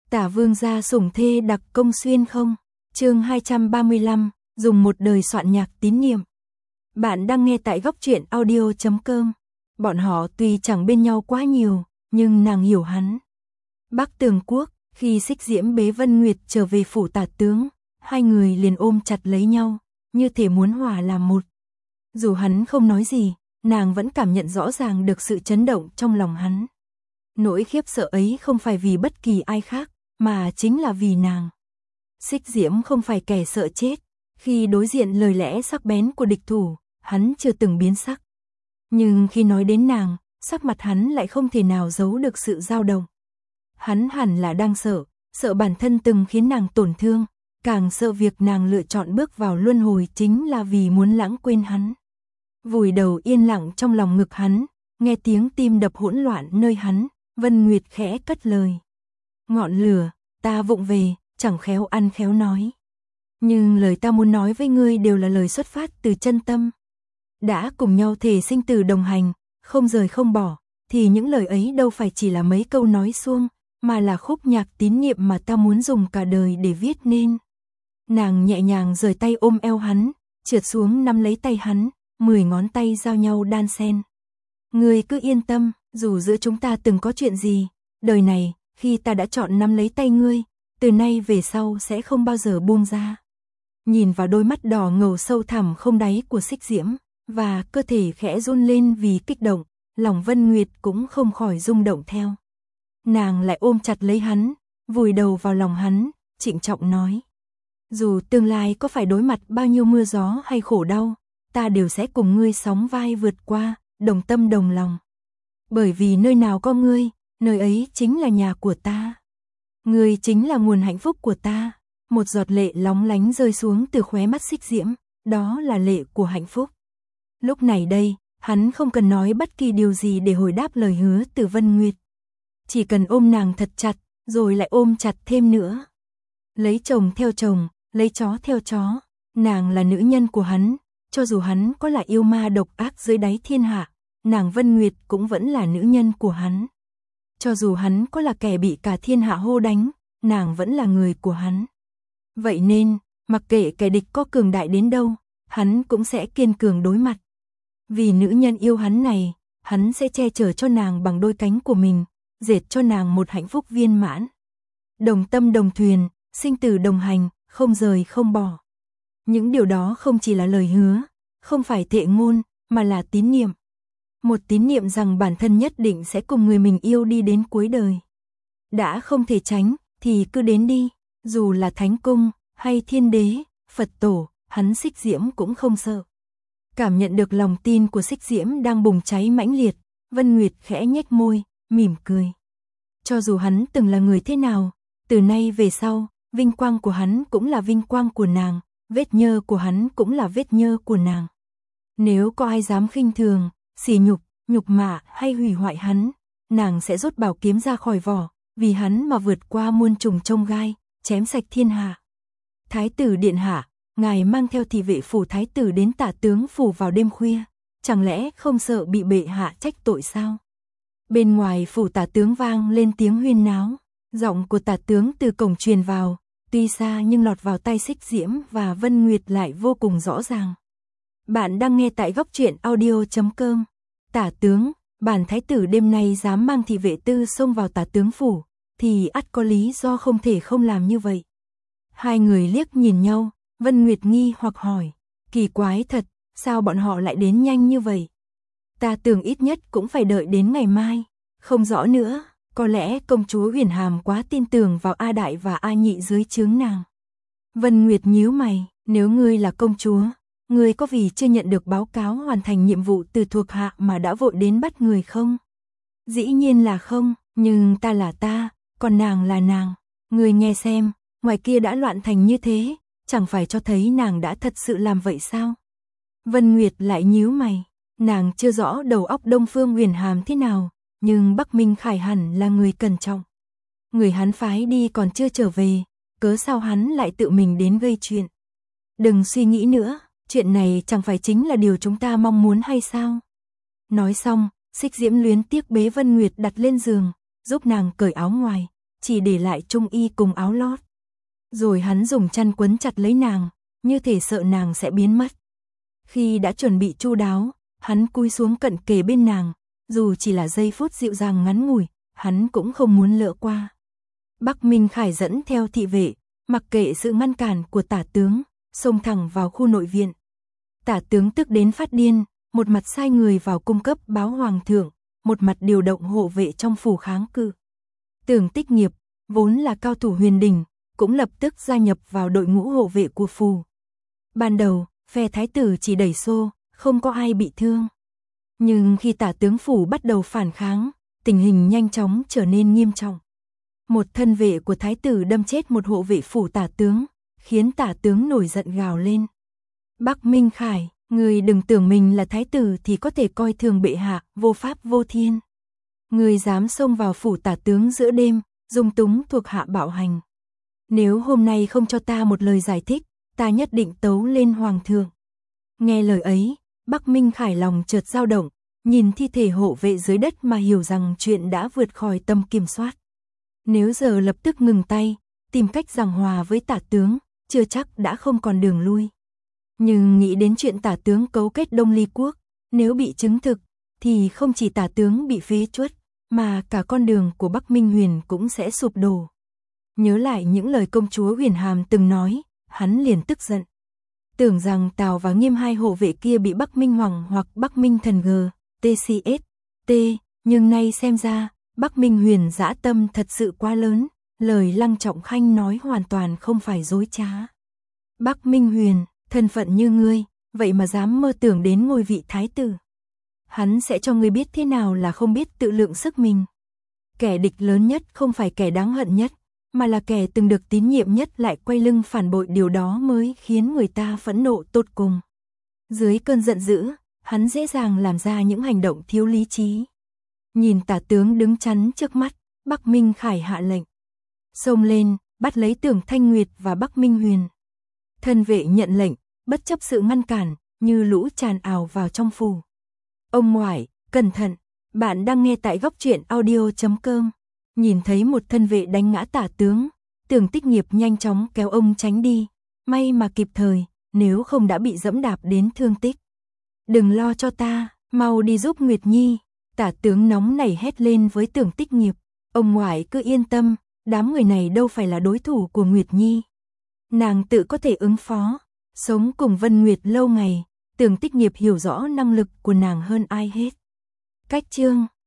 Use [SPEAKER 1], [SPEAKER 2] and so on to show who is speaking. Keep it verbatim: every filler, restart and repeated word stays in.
[SPEAKER 1] Tả vương gia sủng thê đặc công xuyên không? Chương hai trăm ba mươi lăm, dùng một đời soạn nhạc tín niệm. Bạn đang nghe tại góc truyện audio chấm com. Bọn họ tuy chẳng bên nhau quá nhiều, nhưng nàng hiểu hắn. Bắc Tường Quốc, khi Xích Diễm bế Vân Nguyệt trở về phủ Tả tướng, hai người liền ôm chặt lấy nhau, như thể muốn hòa làm một. Dù hắn không nói gì, nàng vẫn cảm nhận rõ ràng được sự chấn động trong lòng hắn. Nỗi khiếp sợ ấy không phải vì bất kỳ ai khác, mà chính là vì nàng. Xích Diễm không phải kẻ sợ chết, khi đối diện lời lẽ sắc bén của địch thủ, hắn chưa từng biến sắc. Nhưng khi nói đến nàng, sắc mặt hắn lại không thể nào giấu được sự dao động. Hắn hẳn là đang sợ, sợ bản thân từng khiến nàng tổn thương, càng sợ việc nàng lựa chọn bước vào luân hồi chính là vì muốn lãng quên hắn. Vùi đầu yên lặng trong lòng ngực hắn, nghe tiếng tim đập hỗn loạn nơi hắn, Vân Nguyệt khẽ cất lời. Ngọn lửa, ta vụng về, chẳng khéo ăn khéo nói. Nhưng lời ta muốn nói với ngươi đều là lời xuất phát từ chân tâm. Đã cùng nhau thể sinh tử đồng hành, không rời không bỏ, thì những lời ấy đâu phải chỉ là mấy câu nói suông, mà là khúc nhạc tín niệm mà ta muốn dùng cả đời để viết nên. Nàng nhẹ nhàng rời tay ôm eo hắn, trượt xuống nắm lấy tay hắn, mười ngón tay giao nhau đan xen. Ngươi cứ yên tâm, dù giữa chúng ta từng có chuyện gì, đời này, khi ta đã chọn nắm lấy tay ngươi, từ nay về sau sẽ không bao giờ buông ra. Nhìn vào đôi mắt đỏ ngầu sâu thẳm không đáy của Xích Diễm, và cơ thể khẽ run lên vì kích động, lòng Vân Nguyệt cũng không khỏi rung động theo. Nàng lại ôm chặt lấy hắn, vùi đầu vào lòng hắn, trịnh trọng nói. Dù tương lai có phải đối mặt bao nhiêu mưa gió hay khổ đau, ta đều sẽ cùng ngươi sóng vai vượt qua, đồng tâm đồng lòng. Bởi vì nơi nào có ngươi, nơi ấy chính là nhà của ta. Ngươi chính là nguồn hạnh phúc của ta. Một giọt lệ lóng lánh rơi xuống từ khóe mắt Xích Diễm, đó là lệ của hạnh phúc. Lúc này đây, hắn không cần nói bất kỳ điều gì để hồi đáp lời hứa từ Vân Nguyệt. Chỉ cần ôm nàng thật chặt, rồi lại ôm chặt thêm nữa. Lấy chồng theo chồng, lấy chó theo chó, nàng là nữ nhân của hắn, cho dù hắn có là yêu ma độc ác dưới đáy thiên hạ, nàng Vân Nguyệt cũng vẫn là nữ nhân của hắn. Cho dù hắn có là kẻ bị cả thiên hạ hô đánh, nàng vẫn là người của hắn. Vậy nên, mặc kệ kẻ địch có cường đại đến đâu, hắn cũng sẽ kiên cường đối mặt. Vì nữ nhân yêu hắn này, hắn sẽ che chở cho nàng bằng đôi cánh của mình, dệt cho nàng một hạnh phúc viên mãn. Đồng tâm đồng thuyền, sinh tử đồng hành, không rời không bỏ. Những điều đó không chỉ là lời hứa, không phải thệ ngôn, mà là tín niệm. Một tín niệm rằng bản thân nhất định sẽ cùng người mình yêu đi đến cuối đời. Đã không thể tránh, thì cứ đến đi, dù là thánh cung, hay thiên đế, Phật tổ, hắn Xích Diễm cũng không sợ. Cảm nhận được lòng tin của Xích Diễm đang bùng cháy mãnh liệt, Vân Nguyệt khẽ nhếch môi, mỉm cười. Cho dù hắn từng là người thế nào, từ nay về sau, vinh quang của hắn cũng là vinh quang của nàng, vết nhơ của hắn cũng là vết nhơ của nàng. Nếu có ai dám khinh thường, sỉ nhục, nhục mạ hay hủy hoại hắn, nàng sẽ rút bảo kiếm ra khỏi vỏ, vì hắn mà vượt qua muôn trùng chông gai, chém sạch thiên hạ. Thái tử điện hạ, ngài mang theo thị vệ phủ thái tử đến Tả tướng phủ vào đêm khuya, chẳng lẽ không sợ bị bệ hạ trách tội sao? Bên ngoài phủ Tả tướng vang lên tiếng huyên náo, giọng của Tả tướng từ cổng truyền vào, tuy xa nhưng lọt vào tai Xích Diễm và Vân Nguyệt lại vô cùng rõ ràng. Bạn đang nghe tại góc truyện audio chấm com. Tả tướng, bản thái tử đêm nay dám mang thị vệ tư xông vào Tả tướng phủ, thì ắt có lý do không thể không làm như vậy. Hai người liếc nhìn nhau, Vân Nguyệt nghi hoặc hỏi, kỳ quái thật, sao bọn họ lại đến nhanh như vậy? Ta tưởng ít nhất cũng phải đợi đến ngày mai, không rõ nữa, có lẽ công chúa Huyền Hàm quá tin tưởng vào A Đại và A Nhị dưới trướng nàng. Vân Nguyệt nhíu mày, nếu ngươi là công chúa, ngươi có vì chưa nhận được báo cáo hoàn thành nhiệm vụ từ thuộc hạ mà đã vội đến bắt người không? Dĩ nhiên là không, nhưng ta là ta, còn nàng là nàng, ngươi nghe xem, ngoài kia đã loạn thành như thế, chẳng phải cho thấy nàng đã thật sự làm vậy sao? Vân Nguyệt lại nhíu mày, nàng chưa rõ đầu óc Đông Phương Huyền Hàm thế nào, nhưng Bắc Minh Khải hẳn là người cẩn trọng. Người hắn phái đi còn chưa trở về, cớ sao hắn lại tự mình đến gây chuyện? Đừng suy nghĩ nữa, chuyện này chẳng phải chính là điều chúng ta mong muốn hay sao? Nói xong, Xích Diễm luyến tiếc bế Vân Nguyệt đặt lên giường, giúp nàng cởi áo ngoài, chỉ để lại trung y cùng áo lót. Rồi hắn dùng chăn quấn chặt lấy nàng, như thể sợ nàng sẽ biến mất. Khi đã chuẩn bị chu đáo, hắn cúi xuống cận kề bên nàng, dù chỉ là giây phút dịu dàng ngắn ngủi, hắn cũng không muốn lỡ qua. Bắc Minh Khải dẫn theo thị vệ, mặc kệ sự ngăn cản của tả tướng, xông thẳng vào khu nội viện. Tả tướng tức đến phát điên, một mặt sai người vào cung cấp báo hoàng thượng, một mặt điều động hộ vệ trong phủ kháng cự. Tưởng Tích Nghiệp, vốn là cao thủ huyền đỉnh, cũng lập tức gia nhập vào đội ngũ hộ vệ của phủ. Ban đầu, phe thái tử chỉ đẩy xô, không có ai bị thương. Nhưng khi tả tướng phủ bắt đầu phản kháng, tình hình nhanh chóng trở nên nghiêm trọng. Một thân vệ của thái tử đâm chết một hộ vệ phủ tả tướng, khiến tả tướng nổi giận gào lên. Bắc Minh Khải, người đừng tưởng mình là thái tử thì có thể coi thường bệ hạ, vô pháp vô thiên. Người dám xông vào phủ tả tướng giữa đêm, dung túng thuộc hạ bạo hành. Nếu hôm nay không cho ta một lời giải thích, ta nhất định tấu lên hoàng thượng. Nghe lời ấy, Bắc Minh Khải lòng chợt dao động, nhìn thi thể hộ vệ dưới đất mà hiểu rằng chuyện đã vượt khỏi tầm kiểm soát. Nếu giờ lập tức ngừng tay, tìm cách giằng hòa với tả tướng, chưa chắc đã không còn đường lui. Nhưng nghĩ đến chuyện tả tướng cấu kết Đông Ly Quốc, nếu bị chứng thực, thì không chỉ tả tướng bị phế truất, mà cả con đường của Bắc Minh Huyền cũng sẽ sụp đổ. Nhớ lại những lời công chúa Huyền Hàm từng nói, hắn liền tức giận. Tưởng rằng Tào và Nghiêm hai hộ vệ kia bị Bắc Minh Hoàng hoặc Bắc Minh Thần G, tê xê ét, T, nhưng nay xem ra, Bắc Minh Huyền dã tâm thật sự quá lớn, lời Lăng Trọng Khanh nói hoàn toàn không phải dối trá. Bắc Minh Huyền, thân phận như ngươi, vậy mà dám mơ tưởng đến ngôi vị thái tử. Hắn sẽ cho ngươi biết thế nào là không biết tự lượng sức mình. Kẻ địch lớn nhất không phải kẻ đáng hận nhất, mà là kẻ từng được tín nhiệm nhất lại quay lưng phản bội, điều đó mới khiến người ta phẫn nộ tột cùng. Dưới cơn giận dữ, hắn dễ dàng làm ra những hành động thiếu lý trí. Nhìn tả tướng đứng chắn trước mắt, Bắc Minh Khải hạ lệnh. Xông lên, bắt lấy Tưởng Thanh Nguyệt và Bắc Minh Huyền. Thân vệ nhận lệnh, bất chấp sự ngăn cản, như lũ tràn ào vào trong phủ. Ông ngoại, cẩn thận, bạn đang nghe tại góc truyện audio chấm com. Nhìn thấy một thân vệ đánh ngã tả tướng, Tưởng Tích Nghiệp nhanh chóng kéo ông tránh đi, may mà kịp thời, nếu không đã bị dẫm đạp đến thương tích. Đừng lo cho ta, mau đi giúp Nguyệt Nhi, tả tướng nóng nảy hét lên với Tưởng Tích Nghiệp. Ông ngoại cứ yên tâm, đám người này đâu phải là đối thủ của Nguyệt Nhi. Nàng tự có thể ứng phó, sống cùng Vân Nguyệt lâu ngày, Tưởng Tích Nghiệp hiểu rõ năng lực của nàng hơn ai hết. Cách chương